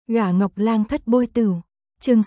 Gả Ngọc Lang thất bôi tửu, chương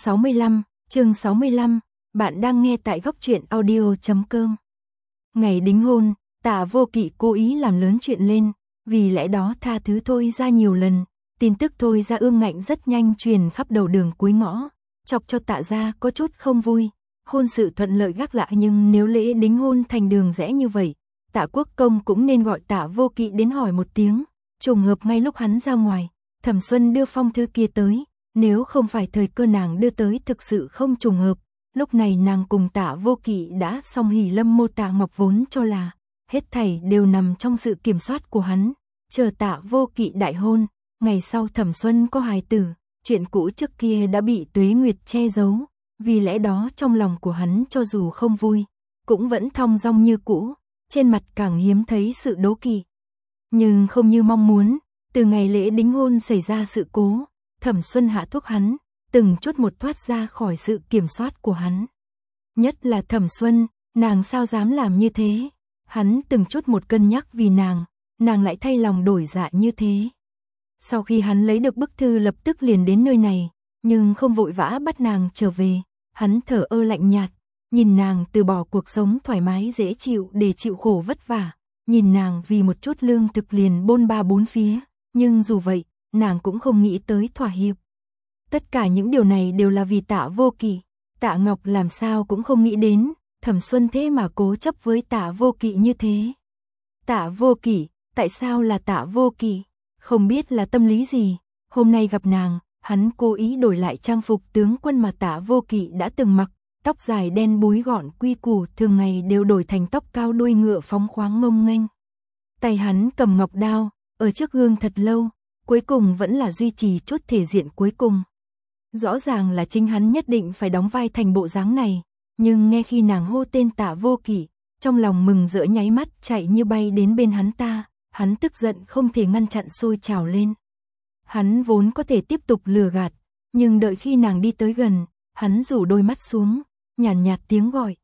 65, bạn đang nghe tại góc truyện audio.com. Ngày đính hôn, Tạ Vô Kỵ cố ý làm lớn chuyện lên, vì lẽ đó tha thứ Thôi Gia nhiều lần, tin tức Thôi Gia ương ngạnh rất nhanh truyền khắp đầu đường cuối ngõ, chọc cho Tạ gia có chút không vui. Hôn sự thuận lợi gác lại, nhưng nếu lễ đính hôn thành đường rẽ như vậy, Tạ Quốc Công cũng nên gọi Tạ Vô Kỵ đến hỏi một tiếng. Trùng hợp ngay lúc hắn ra ngoài, Thẩm Xuân đưa phong thư kia tới, nếu không phải thời cơ nàng đưa tới thực sự không trùng hợp, lúc này nàng cùng Tạ Vô Kỵ đã xong hỉ lâm mô. Tạ Ngọc vốn cho là hết thảy đều nằm trong sự kiểm soát của hắn, chờ Tạ Vô Kỵ đại hôn, ngày sau Thẩm Xuân có hài tử, chuyện cũ trước kia đã bị Tuế Nguyệt che giấu, vì lẽ đó trong lòng của hắn cho dù không vui, cũng vẫn thong dong như cũ, trên mặt càng hiếm thấy sự đố kỵ. Nhưng không như mong muốn, từ ngày lễ đính hôn xảy ra sự cố, Thẩm Xuân hạ thuốc hắn, từng chút một thoát ra khỏi sự kiểm soát của hắn. Nhất là Thẩm Xuân, nàng sao dám làm như thế? Hắn từng chút một cân nhắc vì nàng lại thay lòng đổi dạ như thế. Sau khi hắn lấy được bức thư lập tức liền đến nơi này, nhưng không vội vã bắt nàng trở về, hắn thở ơ lạnh nhạt, nhìn nàng từ bỏ cuộc sống thoải mái dễ chịu để chịu khổ vất vả, nhìn nàng vì một chút lương thực liền bôn ba bốn phía, nhưng dù vậy, nàng cũng không nghĩ tới thỏa hiệp. Tất cả những điều này đều là vì Tạ Vô Kỵ. Tạ Ngọc làm sao cũng không nghĩ đến, Thẩm Xuân thế mà cố chấp với Tạ Vô Kỵ như thế. Tạ Vô Kỵ, tại sao là Tạ Vô Kỵ? Không biết là tâm lý gì, hôm nay gặp nàng, hắn cố ý đổi lại trang phục tướng quân mà Tạ Vô Kỵ đã từng mặc, tóc dài đen búi gọn quy củ, thường ngày đều đổi thành tóc cao đuôi ngựa phóng khoáng ngông nghênh. Tay hắn cầm ngọc đao, ở trước gương thật lâu, cuối cùng vẫn là duy trì chút thể diện cuối cùng. Rõ ràng là chính hắn nhất định phải đóng vai thành bộ dáng này, nhưng nghe khi nàng hô tên Tạ Vô Kỵ, trong lòng mừng rỡ nháy mắt chạy như bay đến bên hắn ta, hắn tức giận không thể ngăn chặn sôi trào lên. Hắn vốn có thể tiếp tục lừa gạt, nhưng đợi khi nàng đi tới gần, hắn rủ đôi mắt xuống, nhàn nhạt tiếng gọi.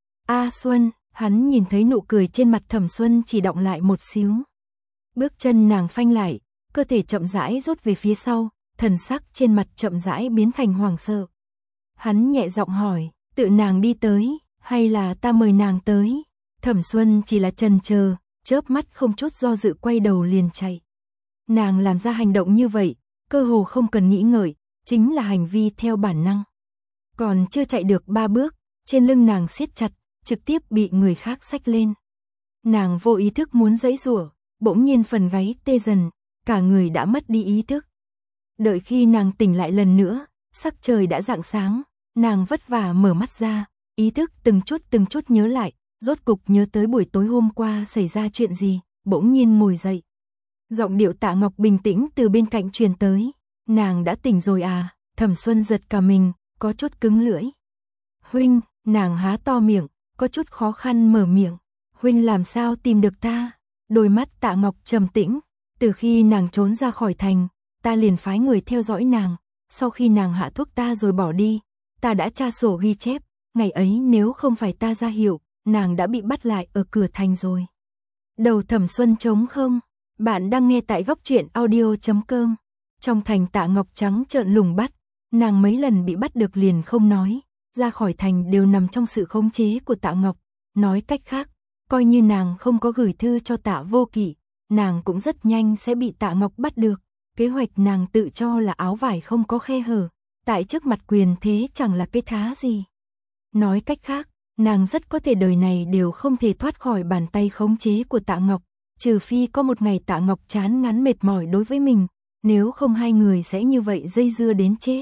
A Xuân, hắn nhìn thấy nụ cười trên mặt Thẩm Xuân chỉ đọng lại một xíu. Bước chân nàng phanh lại, cơ thể chậm rãi rút về phía sau, thần sắc trên mặt chậm rãi biến thành hoảng sợ. Hắn nhẹ giọng hỏi, tự nàng đi tới, hay là ta mời nàng tới? Thẩm Xuân chỉ là chần chờ, chớp mắt không chút do dự quay đầu liền chạy. Nàng làm ra hành động như vậy, cơ hồ không cần nghĩ ngợi, chính là hành vi theo bản năng. Còn chưa chạy được 3 bước, trên lưng nàng siết chặt, trực tiếp bị người khác xách lên. Nàng vô ý thức muốn giãy giụa, bỗng nhiên phần gáy tê dần, cả người đã mất đi ý thức. Đợi khi nàng tỉnh lại lần nữa, sắc trời đã rạng sáng, nàng vất vả mở mắt ra, ý thức từng chút nhớ lại, rốt cục nhớ tới buổi tối hôm qua xảy ra chuyện gì, bỗng nhiên ngồi dậy. Giọng điệu Tạ Ngọc bình tĩnh từ bên cạnh truyền tới, nàng đã tỉnh rồi à? Thẩm Xuân giật cả mình, có chút cứng lưỡi. Huynh, nàng há to miệng, có chút khó khăn mở miệng. Huynh làm sao tìm được ta? Đôi mắt Tạ Ngọc trầm tĩnh, từ khi nàng trốn ra khỏi thành, ta liền phái người theo dõi nàng, sau khi nàng hạ thuốc ta rồi bỏ đi, ta đã tra sổ ghi chép, ngày ấy nếu không phải ta ra hiệu, nàng đã bị bắt lại ở cửa thành rồi. Đầu Thẩm Xuân trống không, bạn đang nghe tại góc truyện audio.com. Trong thành Tạ Ngọc trắng trợn lùng bắt, nàng mấy lần bị bắt được liền không nói, ra khỏi thành đều nằm trong sự khống chế của Tạ Ngọc, nói cách khác, coi như nàng không có gửi thư cho Tạ Vô Kỵ, nàng cũng rất nhanh sẽ bị Tạ Ngọc bắt được. Kế hoạch nàng tự cho là áo vải không có khe hở, tại trước mặt quyền thế chẳng là cái thá gì. Nói cách khác, nàng rất có thể đời này đều không thể thoát khỏi bàn tay khống chế của Tạ Ngọc, trừ phi có một ngày Tạ Ngọc chán ngán mệt mỏi đối với mình, nếu không hai người sẽ như vậy dây dưa đến chết.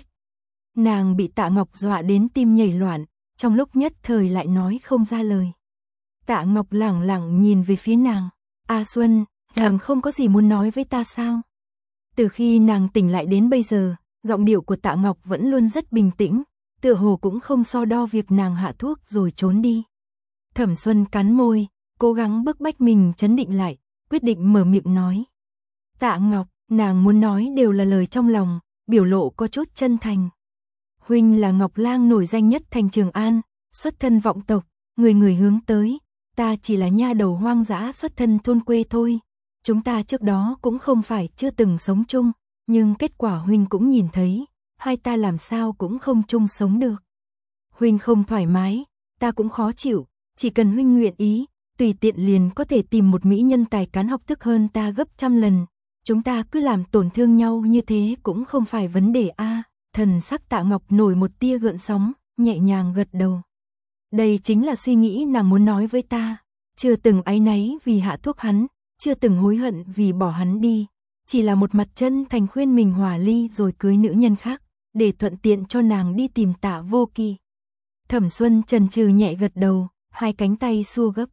Nàng bị Tạ Ngọc dọa đến tim nhảy loạn, trong lúc nhất thời lại nói không ra lời. Tạ Ngọc lẳng lặng nhìn về phía nàng, A Xuân, nàng không có gì muốn nói với ta sao? Từ khi nàng tỉnh lại đến bây giờ, giọng điệu của Tạ Ngọc vẫn luôn rất bình tĩnh, tựa hồ cũng không so đo việc nàng hạ thuốc rồi trốn đi. Thẩm Xuân cắn môi, cố gắng bức bách mình trấn định lại, quyết định mở miệng nói. Tạ Ngọc, nàng muốn nói đều là lời trong lòng, biểu lộ có chút chân thành. Huynh là Ngọc Lang nổi danh nhất thành Trường An, xuất thân vọng tộc, người người hướng tới, ta chỉ là nha đầu hoang dã xuất thân thôn quê thôi. Chúng ta trước đó cũng không phải chưa từng sống chung, nhưng kết quả huynh cũng nhìn thấy, hai ta làm sao cũng không chung sống được. Huynh không thoải mái, ta cũng khó chịu, chỉ cần huynh nguyện ý, tùy tiện liền có thể tìm một mỹ nhân tài cán học thức hơn ta gấp trăm lần. Chúng ta cứ làm tổn thương nhau như thế cũng không phải vấn đề a. Thần sắc Tạ Ngọc nổi một tia gợn sóng, nhẹ nhàng gật đầu. Đây chính là suy nghĩ nàng muốn nói với ta, chưa từng áy náy vì hạ thuốc hắn, chưa từng hối hận vì bỏ hắn đi, chỉ là một mặt chân thành khuyên mình hòa ly rồi cưới nữ nhân khác, để thuận tiện cho nàng đi tìm Tạ Vô Kỵ. Thẩm Xuân chần chừ nhẹ gật đầu, hai cánh tay xua gấp.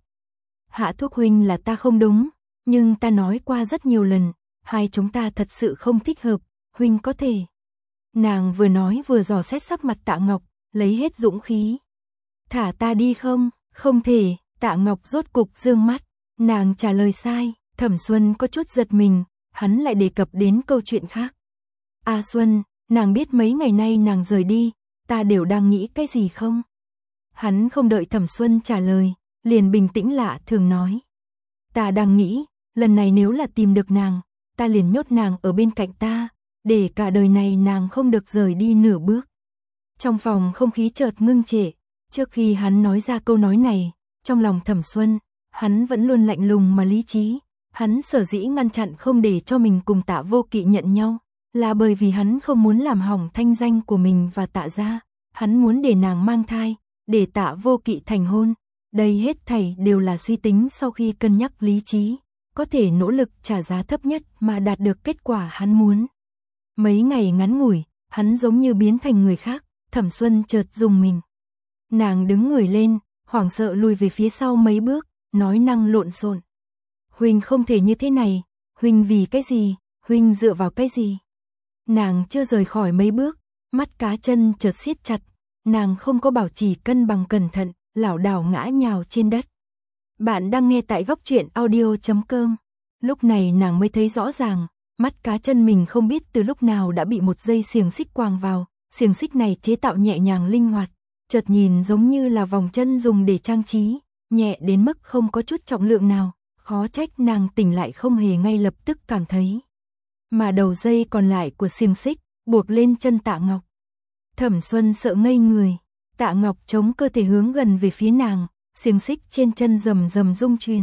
Hạ thuốc huynh là ta không đúng, nhưng ta nói qua rất nhiều lần, hai chúng ta thật sự không thích hợp, huynh có thể. Nàng vừa nói vừa dò xét sắc mặt Tạ Ngọc, lấy hết dũng khí. Thả ta đi không? Không thể. Tạ Ngọc rốt cục dương mắt, nàng trả lời sai. Thẩm Xuân có chút giật mình, hắn lại đề cập đến câu chuyện khác. A Xuân, nàng biết mấy ngày nay nàng rời đi, ta đều đang nghĩ cái gì không? Hắn không đợi Thẩm Xuân trả lời, liền bình tĩnh lạ thường nói. Ta đang nghĩ, lần này nếu là tìm được nàng, ta liền nhốt nàng ở bên cạnh ta, để cả đời này nàng không được rời đi nửa bước. Trong phòng không khí chợt ngưng trệ, trước khi hắn nói ra câu nói này, trong lòng Thẩm Xuân, hắn vẫn luôn lạnh lùng mà lý trí. Hắn sở dĩ ngăn chặn không để cho mình cùng Tạ Vô Kỵ nhận nhau, là bởi vì hắn không muốn làm hỏng thanh danh của mình và Tạ gia. Hắn muốn để nàng mang thai, để Tạ Vô Kỵ thành hôn. Đây hết thảy đều là suy tính sau khi cân nhắc lý trí, có thể nỗ lực trả giá thấp nhất mà đạt được kết quả hắn muốn. Mấy ngày ngắn ngủi, hắn giống như biến thành người khác, Thẩm Xuân chợt rùng mình. Nàng đứng người lên, hoảng sợ lùi về phía sau mấy bước, nói năng lộn xộn. Huynh không thể như thế này, huynh vì cái gì, huynh dựa vào cái gì? Nàng chưa rời khỏi mấy bước, mắt cá chân chợt siết chặt, nàng không có bảo trì cân bằng cẩn thận, lảo đảo ngã nhào trên đất. Bạn đang nghe tại góc truyện audio.com. Lúc này nàng mới thấy rõ ràng, mắt cá chân mình không biết từ lúc nào đã bị một dây xiềng xích quàng vào, xiềng xích này chế tạo nhẹ nhàng linh hoạt, chợt nhìn giống như là vòng chân dùng để trang trí, nhẹ đến mức không có chút trọng lượng nào, khó trách nàng tỉnh lại không hề ngay lập tức cảm thấy. Mà đầu dây còn lại của xiềng xích, buộc lên chân Tạ Ngọc. Thẩm Xuân sợ ngây người, Tạ Ngọc chống cơ thể hướng gần về phía nàng, xiềng xích trên chân rầm rầm rung chuyển.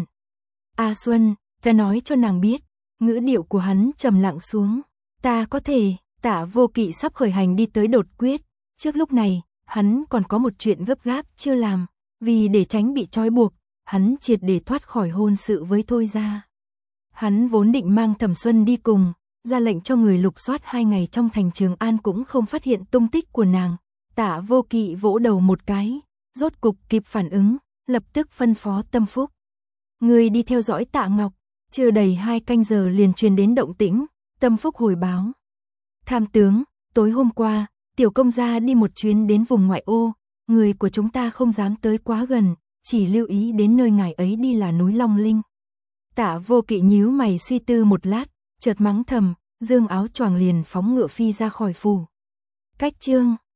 A Xuân, ta nói cho nàng biết, ngữ điệu của hắn trầm lặng xuống. Ta có thể, Tạ Vô Kỵ sắp khởi hành đi tới đột quyết. Trước lúc này, hắn còn có một chuyện gấp gáp chưa làm, vì để tránh bị trói buộc, hắn triệt để thoát khỏi hôn sự với Thôi gia. Hắn vốn định mang Thẩm Xuân đi cùng, ra lệnh cho người lục soát 2 ngày trong thành Trường An cũng không phát hiện tung tích của nàng. Tạ Vô Kỵ vỗ đầu một cái, rốt cục kịp phản ứng, lập tức phân phó Tâm Phúc. Người đi theo dõi Tạ Ngọc, chưa đầy 2 canh giờ liền truyền đến động tĩnh, Tâm Phúc hồi báo. Tham tướng, tối hôm qua, tiểu công gia đi một chuyến đến vùng ngoại ô, người của chúng ta không dám tới quá gần, chỉ lưu ý đến nơi ngài ấy đi là núi Long Linh. Tạ Vô Kỵ nhíu mày suy tư một lát, chợt mắng thầm, dương áo choàng liền phóng ngựa phi ra khỏi phủ. Cách chương